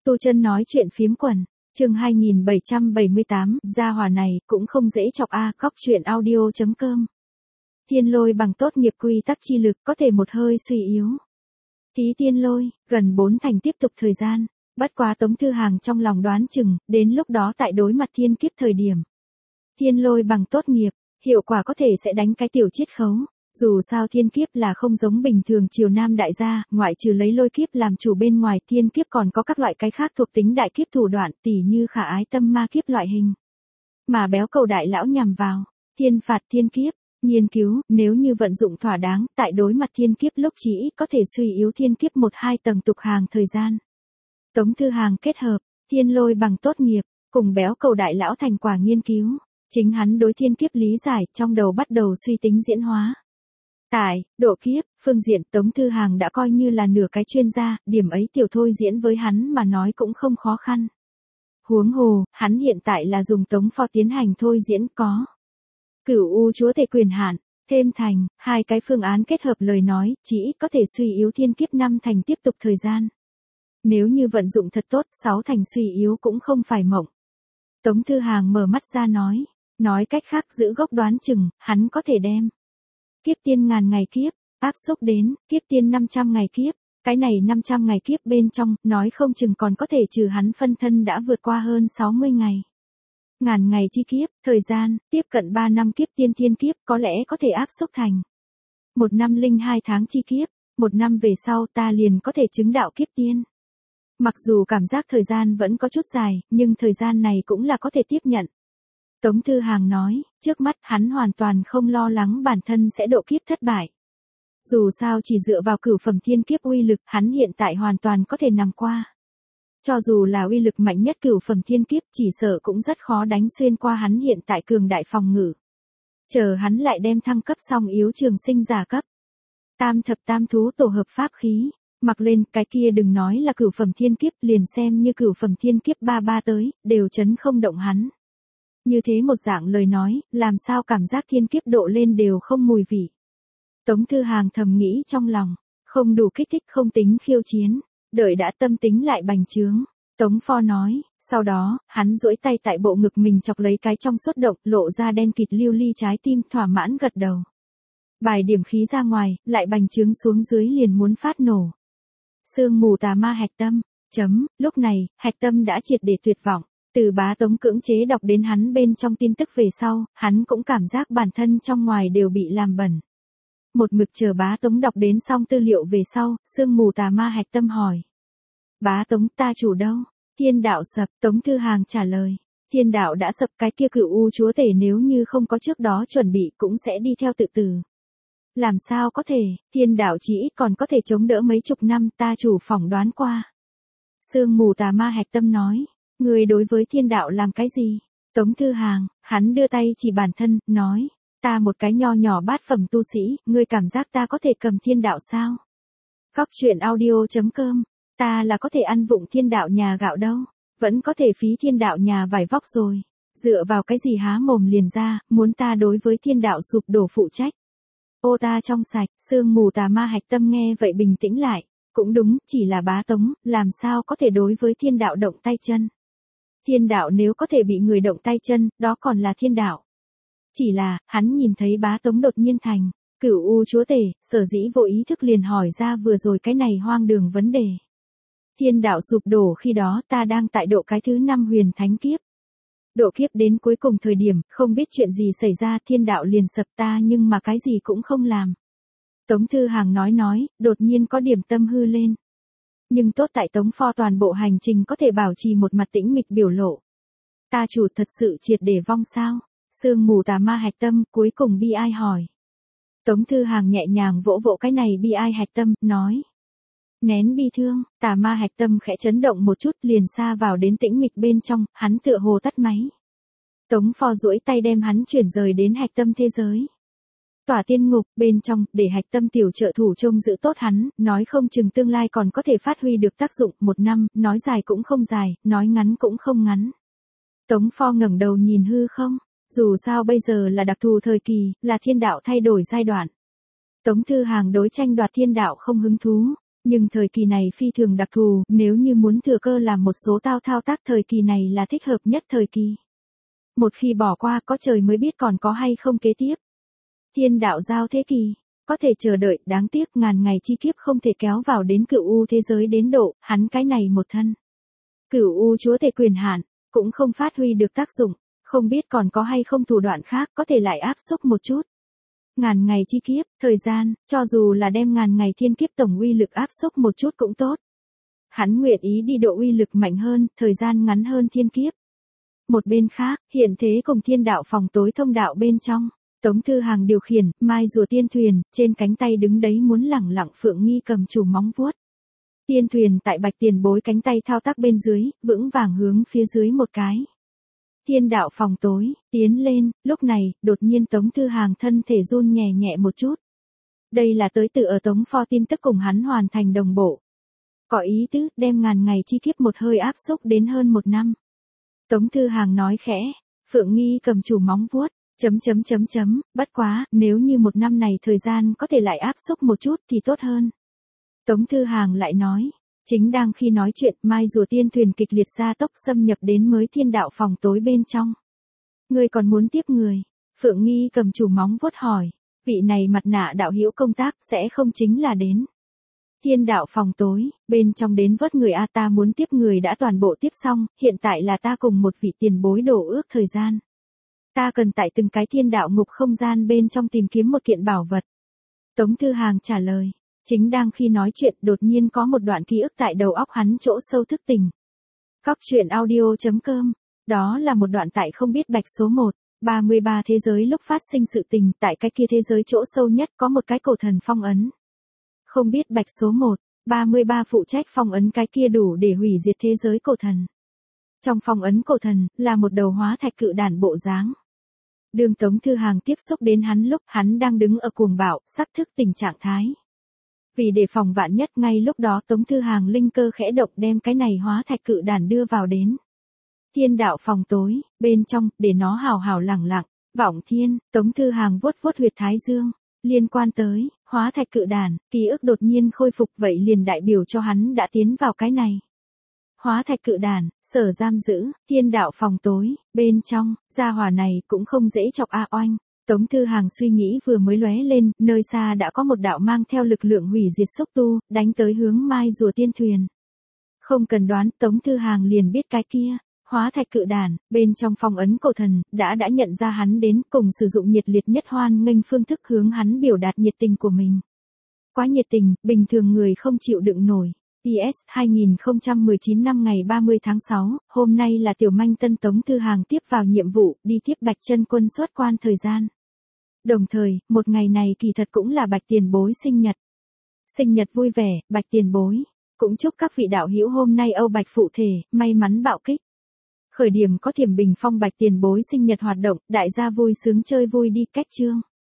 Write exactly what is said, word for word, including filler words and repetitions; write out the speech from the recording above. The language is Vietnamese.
Tu Chân nói chuyện phiếm quần, chương hai nghìn bảy trăm bảy mươi tám, gia hỏa này cũng không dễ chọc a. Cóc truyện audio chấm com. Thiên lôi bằng tốt nghiệp quy tắc chi lực có thể một hơi suy yếu. Tí tiên lôi, gần bốn thành tiếp tục thời gian, bất quá Tống Thư Hàng trong lòng đoán chừng, đến lúc đó tại đối mặt thiên kiếp thời điểm. Thiên lôi bằng tốt nghiệp, hiệu quả có thể sẽ đánh cái tiểu chiết khấu. Dù sao thiên kiếp là không giống bình thường triều nam đại gia, ngoại trừ lấy lôi kiếp làm chủ bên ngoài, thiên kiếp còn có các loại cái khác thuộc tính đại kiếp thủ đoạn, tỉ như khả ái tâm ma kiếp loại hình. Mà béo cầu đại lão nhằm vào, thiên phạt thiên kiếp, nghiên cứu, nếu như vận dụng thỏa đáng, tại đối mặt thiên kiếp lúc chỉ ít có thể suy yếu thiên kiếp một hai tầng tục hàng thời gian. Tống Thư Hàng kết hợp, thiên lôi bằng tốt nghiệp, cùng béo cầu đại lão thành quả nghiên cứu, chính hắn đối thiên kiếp lý giải, trong đầu bắt đầu suy tính diễn hóa. Tại, độ kiếp, phương diện Tống Thư Hàng đã coi như là nửa cái chuyên gia, điểm ấy tiểu thôi diễn với hắn mà nói cũng không khó khăn. Huống hồ, hắn hiện tại là dùng Tống Pho tiến hành thôi diễn có. Cửu U chúa tể quyền hạn, thêm thành, hai cái phương án kết hợp lời nói, chỉ ít có thể suy yếu thiên kiếp năm thành tiếp tục thời gian. Nếu như vận dụng thật tốt, sáu thành suy yếu cũng không phải mộng. Tống Thư Hàng mở mắt ra nói, nói cách khác giữ gốc đoán chừng, hắn có thể đem. Kiếp tiên ngàn ngày kiếp, áp xúc đến, kiếp tiên năm trăm ngày kiếp, cái này năm trăm ngày kiếp bên trong, nói không chừng còn có thể trừ hắn phân thân đã vượt qua hơn sáu mươi ngày. Ngàn ngày chi kiếp, thời gian, tiếp cận ba năm kiếp tiên thiên kiếp có lẽ có thể áp xúc thành. Một năm linh hai tháng chi kiếp, một năm về sau ta liền có thể chứng đạo kiếp tiên. Mặc dù cảm giác thời gian vẫn có chút dài, nhưng thời gian này cũng là có thể tiếp nhận. Tống Thư Hàng nói, trước mắt hắn hoàn toàn không lo lắng bản thân sẽ độ kiếp thất bại. Dù sao chỉ dựa vào cửu phẩm thiên kiếp uy lực, hắn hiện tại hoàn toàn có thể nằm qua. Cho dù là uy lực mạnh nhất cửu phẩm thiên kiếp, chỉ sợ cũng rất khó đánh xuyên qua hắn hiện tại cường đại phòng ngự. Chờ hắn lại đem thăng cấp xong yếu trường sinh giả cấp. Tam thập tam thú tổ hợp pháp khí, mặc lên cái kia đừng nói là cửu phẩm thiên kiếp, liền xem như cửu phẩm thiên kiếp ba ba tới, đều chấn không động hắn. Như thế một dạng lời nói, làm sao cảm giác thiên kiếp độ lên đều không mùi vị. Tống Thư Hàng thầm nghĩ trong lòng, không đủ kích thích không tính khiêu chiến, đợi đã tâm tính lại bành trướng. Tống Pho nói, sau đó, hắn duỗi tay tại bộ ngực mình chọc lấy cái trong suốt động, lộ ra đen kịt lưu ly trái tim, thỏa mãn gật đầu. Bài điểm khí ra ngoài, lại bành trướng xuống dưới liền muốn phát nổ. Sương mù tà ma hạch tâm, chấm, lúc này, hạch tâm đã triệt để tuyệt vọng. Từ Bá Tống cưỡng chế đọc đến hắn bên trong tin tức về sau, hắn cũng cảm giác bản thân trong ngoài đều bị làm bẩn. Một mực chờ Bá Tống đọc đến xong tư liệu về sau, sương mù tà ma hạch tâm hỏi. Bá Tống, ta chủ đâu? Thiên đạo sập, Tống Thư Hàng trả lời. Thiên đạo đã sập, cái kia cửu U chúa tể nếu như không có trước đó chuẩn bị cũng sẽ đi theo tự tử. Làm sao có thể, thiên đạo chỉ ít còn có thể chống đỡ mấy chục năm, ta chủ phỏng đoán qua. Sương mù tà ma hạch tâm nói. Người đối với thiên đạo làm cái gì? Tống Thư Hàng, hắn đưa tay chỉ bản thân, nói, ta một cái nho nhỏ bát phẩm tu sĩ, ngươi cảm giác ta có thể cầm thiên đạo sao? Cóc truyện audio chấm com, ta là có thể ăn vụng thiên đạo nhà gạo đâu, vẫn có thể phí thiên đạo nhà vải vóc rồi. Dựa vào cái gì há mồm liền ra, muốn ta đối với thiên đạo sụp đổ phụ trách. Ô ta trong sạch, sương mù tà ma hạch tâm nghe vậy bình tĩnh lại, cũng đúng, chỉ là Bá Tống, làm sao có thể đối với thiên đạo động tay chân. Thiên đạo nếu có thể bị người động tay chân, đó còn là thiên đạo. Chỉ là, hắn nhìn thấy Bá Tống đột nhiên thành, cửu U chúa tể, sở dĩ vô ý thức liền hỏi ra vừa rồi cái này hoang đường vấn đề. Thiên đạo sụp đổ khi đó ta đang tại độ cái thứ năm huyền thánh kiếp. Độ kiếp đến cuối cùng thời điểm, không biết chuyện gì xảy ra, thiên đạo liền sập ta nhưng mà cái gì cũng không làm. Tống Thư Hàng nói nói, đột nhiên có điểm tâm hư lên. Nhưng tốt tại Tống Pho toàn bộ hành trình có thể bảo trì một mặt tĩnh mịch biểu lộ. Ta chủ thật sự triệt để vong sao? Sương mù tà ma hạch tâm cuối cùng bi ai hỏi. Tống Thư Hàng nhẹ nhàng vỗ vỗ cái này bi ai hạch tâm, nói. Nén bi thương, tà ma hạch tâm khẽ chấn động một chút liền xa vào đến tĩnh mịch bên trong, hắn tựa hồ tắt máy. Tống Pho duỗi tay đem hắn chuyển rời đến hạch tâm thế giới. Tỏa tiên ngục, bên trong, để hạch tâm tiểu trợ thủ trông giữ tốt hắn, nói không chừng tương lai còn có thể phát huy được tác dụng, một năm, nói dài cũng không dài, nói ngắn cũng không ngắn. Tống Pho ngẩng đầu nhìn hư không, dù sao bây giờ là đặc thù thời kỳ, là thiên đạo thay đổi giai đoạn. Tống Thư Hàng đối tranh đoạt thiên đạo không hứng thú, Nhưng thời kỳ này phi thường đặc thù, nếu như muốn thừa cơ làm một số tao thao tác thời kỳ này là thích hợp nhất thời kỳ. Một khi bỏ qua có trời mới biết còn có hay không kế tiếp. Thiên đạo giao thế kỳ, có thể chờ đợi, đáng tiếc ngàn ngày chi kiếp không thể kéo vào đến cửu u thế giới đến độ, hắn cái này một thân. Cửu u chúa tể quyền hạn, cũng không phát huy được tác dụng, không biết còn có hay không thủ đoạn khác có thể lại áp xúc một chút. Ngàn ngày chi kiếp, thời gian, cho dù là đem ngàn ngày thiên kiếp tổng uy lực áp xúc một chút cũng tốt. Hắn nguyện ý đi độ uy lực mạnh hơn, thời gian ngắn hơn thiên kiếp. Một bên khác, hiện thế cùng thiên đạo phòng tối thông đạo bên trong, Tống Thư Hàng điều khiển, mai rùa tiên thuyền, trên cánh tay đứng đấy muốn lẳng lặng Phượng Nghi cầm chủ móng vuốt. Tiên thuyền tại bạch tiền bối cánh tay thao tác bên dưới, vững vàng hướng phía dưới một cái. Thiên đạo phòng tối, tiến lên, lúc này, đột nhiên Tống Thư Hàng thân thể run nhẹ nhẹ một chút. Đây là tới từ ở Tống Pho tin tức cùng hắn hoàn thành đồng bộ. Có ý tứ, đem ngàn ngày chi kiếp một hơi áp xúc đến hơn một năm. Tống Thư Hàng nói khẽ, Phượng Nghi cầm chủ móng vuốt, chấm chấm chấm chấm, bất quá, nếu như một năm này thời gian có thể lại áp xúc một chút thì tốt hơn. Tống Thư Hàng lại nói, chính đang khi nói chuyện, mai rùa tiên thuyền kịch liệt gia tốc xâm nhập đến mới thiên đạo phòng tối bên trong. Ngươi còn muốn tiếp người? Phượng Nghi cầm chủ móng vuốt hỏi, vị này mặt nạ đạo hữu công tác sẽ không chính là đến. Thiên đạo phòng tối, bên trong đến vớt người a ta muốn tiếp người đã toàn bộ tiếp xong, hiện tại là ta cùng một vị tiền bối đổ ước thời gian. Ta cần tại từng cái thiên đạo ngục không gian bên trong tìm kiếm một kiện bảo vật. Tống Thư Hàng trả lời, chính đang khi nói chuyện đột nhiên có một đoạn ký ức tại đầu óc hắn chỗ sâu thức tỉnh. Cóc truyện audio chấm com, đó là một đoạn tại không biết bạch số một, ba mươi ba thế giới lúc phát sinh sự tình, tại cái kia thế giới chỗ sâu nhất có một cái cổ thần phong ấn. Không biết bạch số một, ba mươi ba phụ trách phong ấn cái kia đủ để hủy diệt thế giới cổ thần. Trong phong ấn cổ thần, là một đầu hóa thạch cự đản bộ dáng. Đường Tống Thư Hàng tiếp xúc đến hắn lúc hắn đang đứng ở cuồng bạo, sắp thức tỉnh trạng thái. Vì đề phòng vạn nhất ngay lúc đó Tống Thư Hàng linh cơ khẽ động đem cái này hóa thạch cự đản đưa vào đến. Thiên đạo phòng tối, bên trong, để nó hào hào lẳng lặng, vọng thiên, Tống Thư Hàng vuốt vuốt huyệt thái dương. Liên quan tới, hóa thạch cự đản, ký ức đột nhiên khôi phục vậy liền đại biểu cho hắn đã tiến vào cái này. Hóa thạch cự đản, sở giam giữ, thiên đạo phòng tối, bên trong, gia hỏa này cũng không dễ chọc a oanh. Tống Thư Hàng suy nghĩ vừa mới lóe lên, nơi xa đã có một đạo mang theo lực lượng hủy diệt xúc tu, đánh tới hướng mai rùa tiên thuyền. Không cần đoán, Tống Thư Hàng liền biết cái kia. Hóa thạch cự đản, bên trong phong ấn cổ thần, đã đã nhận ra hắn đến cùng sử dụng nhiệt liệt nhất hoan nghênh phương thức hướng hắn biểu đạt nhiệt tình của mình. Quá nhiệt tình, bình thường người không chịu đựng nổi. i ét hai không một chín năm ngày ba mươi tháng sáu, hôm nay là tiểu manh tân Tống Thư Hàng tiếp vào nhiệm vụ, đi tiếp Bạch Chân Quân xuất quan thời gian. Đồng thời, một ngày này kỳ thật cũng là Bạch Tiền Bối sinh nhật. Sinh nhật vui vẻ, Bạch Tiền Bối. Cũng chúc các vị đạo hữu hôm nay Âu Bạch phụ thể, may mắn bạo kích. Khởi điểm có Thiểm Bình Phong Bạch Tiền Bối sinh nhật hoạt động, đại gia vui sướng chơi vui đi, cách chương.